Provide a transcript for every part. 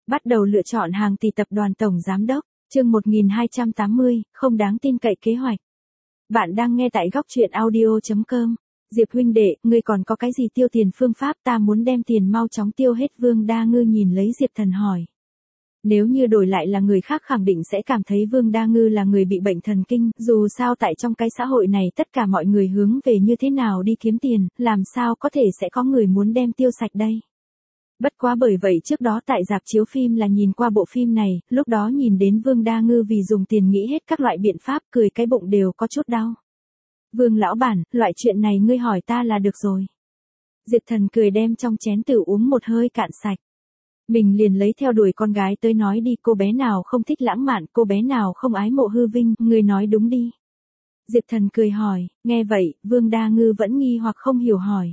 Bắt đầu lựa chọn hàng tỷ tập đoàn tổng giám đốc, chương 1280, không đáng tin cậy kế hoạch. Bạn đang nghe tại góc truyện audio.com. Diệp huynh đệ, ngươi còn có cái gì tiêu tiền phương pháp, ta muốn đem tiền mau chóng tiêu hết. Vương Đa Ngư nhìn lấy Diệp Thần hỏi. Nếu như đổi lại là người khác khẳng định sẽ cảm thấy Vương Đa Ngư là người bị bệnh thần kinh, dù sao tại trong cái xã hội này tất cả mọi người hướng về như thế nào đi kiếm tiền, làm sao có thể sẽ có người muốn đem tiêu sạch đây. Bất quá bởi vậy trước đó tại rạp chiếu phim là nhìn qua bộ phim này, lúc đó nhìn đến Vương Đa Ngư vì dùng tiền nghĩ hết các loại biện pháp, cười cái bụng đều có chút đau. Vương lão bản, loại chuyện này ngươi hỏi ta là được rồi. Diệp Thần cười đem trong chén tử uống một hơi cạn sạch. Mình liền lấy theo đuổi con gái tới nói đi, cô bé nào không thích lãng mạn, cô bé nào không ái mộ hư vinh, ngươi nói đúng đi. Diệp Thần cười hỏi, nghe vậy, Vương Đa Ngư vẫn nghi hoặc không hiểu hỏi.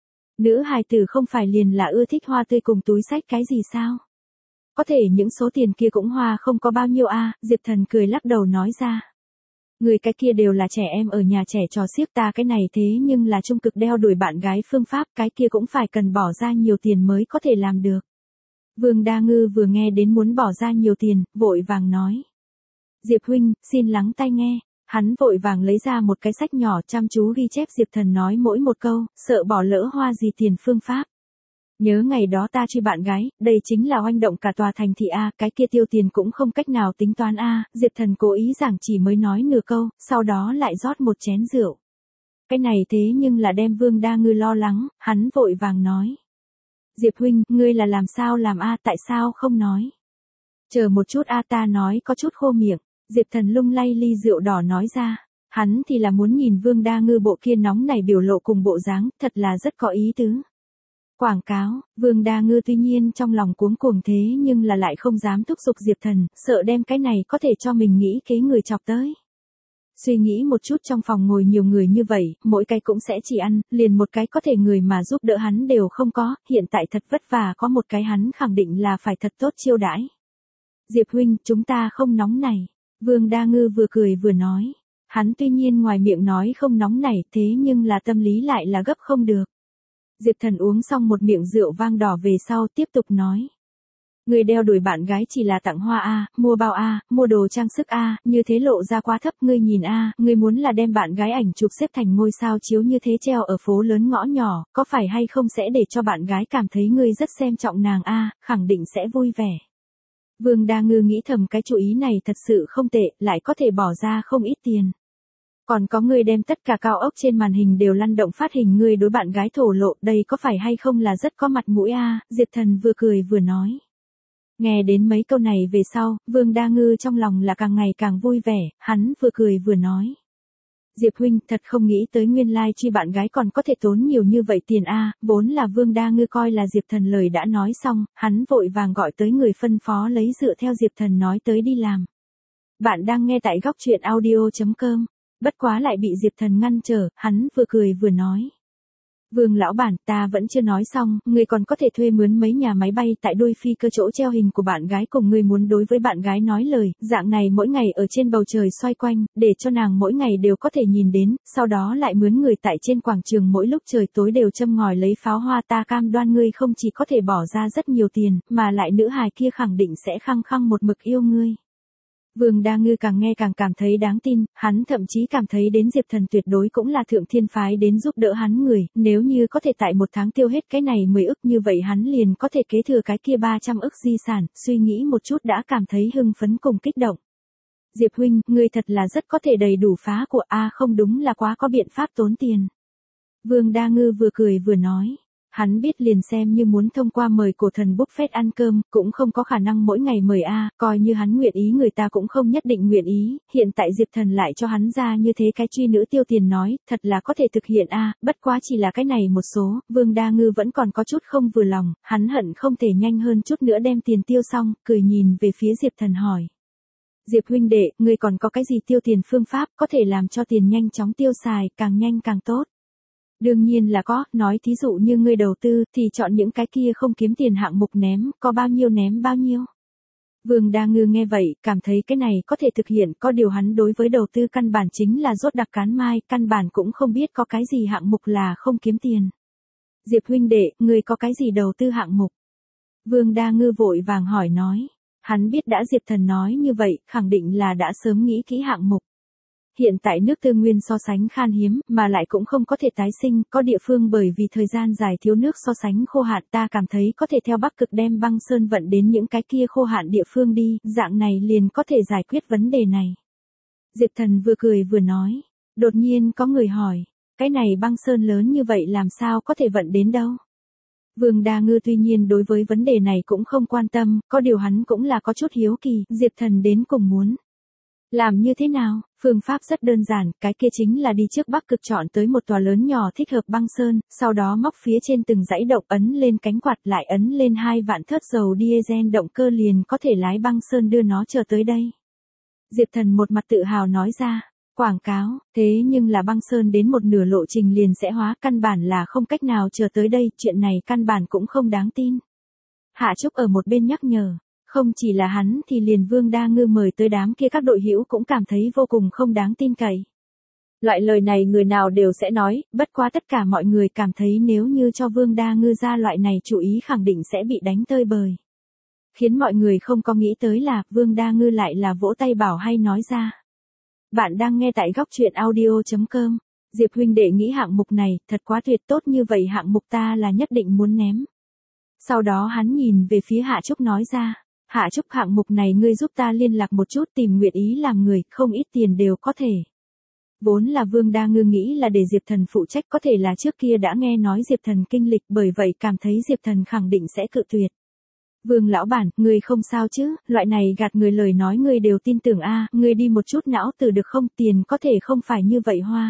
Nữ hài tử không phải liền là ưa thích hoa tươi cùng túi xách cái gì sao? Có thể những số tiền kia cũng hoa không có bao nhiêu a. Diệp Thần cười lắc đầu nói ra. Người cái kia đều là trẻ em ở nhà trẻ trò xiếc, ta cái này thế nhưng là trung cực đeo đuổi bạn gái phương pháp, cái kia cũng phải cần bỏ ra nhiều tiền mới có thể làm được. Vương Đa Ngư vừa nghe đến muốn bỏ ra nhiều tiền, vội vàng nói. Diệp huynh, xin lắng tai nghe. Hắn vội vàng lấy ra một cái sách nhỏ chăm chú ghi chép Diệp Thần nói mỗi một câu, sợ bỏ lỡ hoa gì tiền phương pháp. Nhớ ngày đó ta truy bạn gái, đây chính là oanh động cả tòa thành thị A, cái kia tiêu tiền cũng không cách nào tính toán A. Diệp Thần cố ý giảng chỉ mới nói nửa câu, sau đó lại rót một chén rượu. Cái này thế nhưng là đem Vương Đa Ngư lo lắng, hắn vội vàng nói. Diệp huynh, ngươi là làm sao làm A, tại sao không nói? Chờ một chút A, ta nói có chút khô miệng. Diệp Thần lung lay ly rượu đỏ nói ra, hắn thì là muốn nhìn Vương Đa Ngư bộ kia nóng này biểu lộ cùng bộ dáng, thật là rất có ý tứ. Quảng cáo, Vương Đa Ngư tuy nhiên trong lòng cuống cuồng thế nhưng là lại không dám thúc giục Diệp Thần, sợ đem cái này có thể cho mình nghĩ kế người chọc tới. Suy nghĩ một chút, trong phòng ngồi nhiều người như vậy, mỗi cái cũng sẽ chỉ ăn, liền một cái có thể người mà giúp đỡ hắn đều không có, hiện tại thật vất vả có một cái hắn khẳng định là phải thật tốt chiêu đãi. Diệp huynh, chúng ta không nóng này. Vương Đa Ngư vừa cười vừa nói. Hắn tuy nhiên ngoài miệng nói không nóng nảy, thế nhưng là tâm lý lại là gấp không được. Diệp Thần uống xong một miệng rượu vang đỏ về sau tiếp tục nói. Người đeo đuổi bạn gái chỉ là tặng hoa A, mua bao A, mua đồ trang sức A, như thế lộ ra quá thấp. Ngươi nhìn A, ngươi muốn là đem bạn gái ảnh chụp xếp thành ngôi sao chiếu như thế treo ở phố lớn ngõ nhỏ, có phải hay không sẽ để cho bạn gái cảm thấy ngươi rất xem trọng nàng A, khẳng định sẽ vui vẻ. Vương Đa Ngư nghĩ thầm cái chủ ý này thật sự không tệ, lại có thể bỏ ra không ít tiền. Còn có người đem tất cả cao ốc trên màn hình đều lăn động phát hình ngươi đối bạn gái thổ lộ, đây có phải hay không là rất có mặt mũi a? Diệp Thần vừa cười vừa nói. Nghe đến mấy câu này về sau, Vương Đa Ngư trong lòng là càng ngày càng vui vẻ, hắn vừa cười vừa nói. Diệp huynh, thật không nghĩ tới nguyên lai truy bạn gái còn có thể tốn nhiều như vậy tiền a. Vốn là Vương Đa Ngư coi là Diệp Thần lời đã nói xong, hắn vội vàng gọi tới người phân phó lấy dựa theo Diệp Thần nói tới đi làm. Bạn đang nghe tại góc truyện audio.com, bất quá lại bị Diệp Thần ngăn trở, hắn vừa cười vừa nói. Vương lão bản, ta vẫn chưa nói xong, ngươi còn có thể thuê mướn mấy nhà máy bay tại đôi phi cơ chỗ treo hình của bạn gái, cùng ngươi muốn đối với bạn gái nói lời, dạng này mỗi ngày ở trên bầu trời xoay quanh, để cho nàng mỗi ngày đều có thể nhìn đến, sau đó lại mướn người tại trên quảng trường mỗi lúc trời tối đều châm ngòi lấy pháo hoa, ta cam đoan ngươi không chỉ có thể bỏ ra rất nhiều tiền, mà lại nữ hài kia khẳng định sẽ khăng khăng một mực yêu ngươi. Vương Đa Ngư càng nghe càng cảm thấy đáng tin, hắn thậm chí cảm thấy đến Diệp Thần tuyệt đối cũng là thượng thiên phái đến giúp đỡ hắn người, nếu như có thể tại một tháng tiêu hết cái này 10 ức như vậy hắn liền có thể kế thừa cái kia 300 ức di sản, suy nghĩ một chút đã cảm thấy hưng phấn cùng kích động. Diệp huynh, ngươi thật là rất có thể đầy đủ phá của A, không đúng là quá có biện pháp tốn tiền. Vương Đa Ngư vừa cười vừa nói. Hắn biết liền xem như muốn thông qua mời cổ thần buffet ăn cơm, cũng không có khả năng mỗi ngày mời a, coi như hắn nguyện ý người ta cũng không nhất định nguyện ý, hiện tại Diệp Thần lại cho hắn ra như thế cái truy nữ tiêu tiền nói, thật là có thể thực hiện a, bất quá chỉ là cái này một số, Vương Đa Ngư vẫn còn có chút không vừa lòng, hắn hận không thể nhanh hơn chút nữa đem tiền tiêu xong, cười nhìn về phía Diệp Thần hỏi. Diệp huynh đệ, ngươi còn có cái gì tiêu tiền phương pháp có thể làm cho tiền nhanh chóng tiêu xài, càng nhanh càng tốt? Đương nhiên là có, nói thí dụ như ngươi đầu tư thì chọn những cái kia không kiếm tiền hạng mục ném, có bao nhiêu ném bao nhiêu. Vương Đa Ngư nghe vậy, cảm thấy cái này có thể thực hiện, có điều hắn đối với đầu tư căn bản chính là rốt đặc cán mai, căn bản cũng không biết có cái gì hạng mục là không kiếm tiền. Diệp huynh đệ, ngươi có cái gì đầu tư hạng mục? Vương Đa Ngư vội vàng hỏi nói. Hắn biết đã Diệp Thần nói như vậy, khẳng định là đã sớm nghĩ kỹ hạng mục. Hiện tại nước tư nguyên so sánh khan hiếm, mà lại cũng không có thể tái sinh, có địa phương bởi vì thời gian dài thiếu nước so sánh khô hạn, ta cảm thấy có thể theo Bắc Cực đem băng sơn vận đến những cái kia khô hạn địa phương đi, dạng này liền có thể giải quyết vấn đề này. Diệp Thần vừa cười vừa nói, đột nhiên có người hỏi, cái này băng sơn lớn như vậy làm sao có thể vận đến đâu? Vương Đa Ngư tuy nhiên đối với vấn đề này cũng không quan tâm, có điều hắn cũng là có chút hiếu kỳ, Diệp Thần đến cùng muốn làm như thế nào? Phương pháp rất đơn giản, cái kia chính là đi trước Bắc Cực chọn tới một tòa lớn nhỏ thích hợp băng sơn, sau đó móc phía trên từng dãy động ấn lên cánh quạt lại ấn lên 2 vạn thớt dầu diesel động cơ liền có thể lái băng sơn đưa nó chờ tới đây. Diệp Thần một mặt tự hào nói ra, quảng cáo, thế nhưng là băng sơn đến một nửa lộ trình liền sẽ hóa, căn bản là không cách nào chờ tới đây, chuyện này căn bản cũng không đáng tin. Hạ Trúc ở một bên nhắc nhở. Không chỉ là hắn thì liền Vương Đa Ngư mời tới đám kia các đội hữu cũng cảm thấy vô cùng không đáng tin cậy. Loại lời này người nào đều sẽ nói, bất quá tất cả mọi người cảm thấy nếu như cho Vương Đa Ngư ra loại này chủ ý khẳng định sẽ bị đánh tơi bời. Khiến mọi người không có nghĩ tới là Vương Đa Ngư lại là vỗ tay bảo hay nói ra. Bạn đang nghe tại góc truyện audio.com. Diệp huynh đệ nghĩ hạng mục này thật quá tuyệt, tốt như vậy hạng mục ta là nhất định muốn ném. Sau đó hắn nhìn về phía Hạ Trúc nói ra. Hạ Trúc, hạng mục này ngươi giúp ta liên lạc một chút, tìm nguyện ý làm người, không ít tiền đều có thể. Vốn là Vương Đa Ngư nghĩ là để Diệp Thần phụ trách, có thể là trước kia đã nghe nói Diệp Thần kinh lịch, bởi vậy cảm thấy Diệp Thần khẳng định sẽ cự tuyệt. Vương lão bản, ngươi không sao chứ, loại này gạt người lời nói ngươi đều tin tưởng a, ngươi đi một chút não từ được không, tiền có thể không phải như vậy hoa.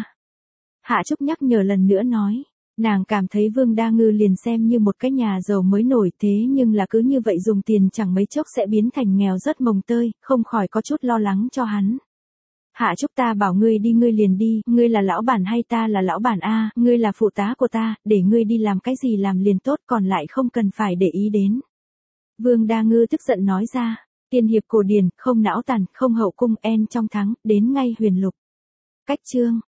Hạ Trúc nhắc nhở lần nữa nói. Nàng cảm thấy Vương Đa Ngư liền xem như một cái nhà giàu mới nổi, thế nhưng là cứ như vậy dùng tiền chẳng mấy chốc sẽ biến thành nghèo rất mồng tơi, không khỏi có chút lo lắng cho hắn. Hạ Trúc, ta bảo ngươi đi ngươi liền đi, ngươi là lão bản hay ta là lão bản a, ngươi là phụ tá của ta, để ngươi đi làm cái gì làm liền tốt, còn lại không cần phải để ý đến. Vương Đa Ngư tức giận nói ra, tiên hiệp cổ điển, không não tàn, không hậu cung, en trong thắng, đến ngay huyền lục. Cách chương